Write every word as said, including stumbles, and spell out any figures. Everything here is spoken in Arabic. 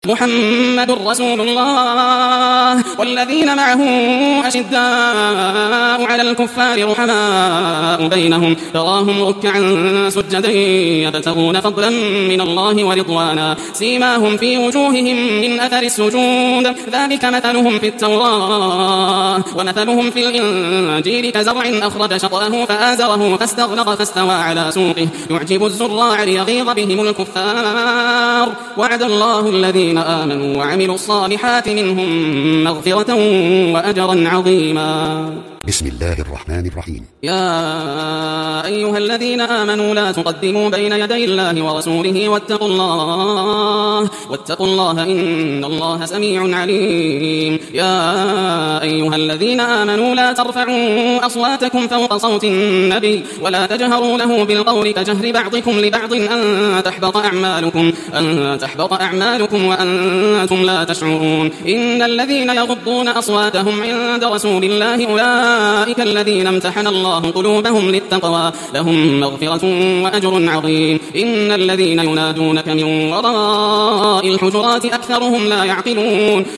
محمد رسول الله والذين معه أشداء على الكفار رحماء بينهم تراهم ركعا سجدا يبتغون فضلا من الله ورضوانا سيماهم في وجوههم من أثر السجود ذلك مثلهم في التوراة ومثلهم في الإنجيل كزرع أخرج شطأه فآزره فاستغلظ فاستوى على سوقه يعجب الزراع ليغيظ بهم الكفار وعد الله الذين آمنوا وعملوا الصالحات منهم مغفرة وأجرا عظيما. بسم الله الرحمن الرحيم. يا أيها الذين آمنوا لا تقدموا بين يدي الله ورسوله واتقوا الله واتقوا الله إن الله سميع عليم. يا أيها الذين آمنوا لا ترفعوا أصواتكم فوق صوت النبي ولا تجهروا له بالقول كجهر بعضكم لبعض أن تحبط أعمالكم أن تحبط أعمالكم وأنتم لا تشعرون. إن الذين يغضون أصواتهم عند رسول الله أولئك الذين امتحن الله قلوبهم للتقوى لهم مغفرة وأجر عظيم. إن الذين ينادونك من وراء الحجرات أكثرهم لا يعقلون.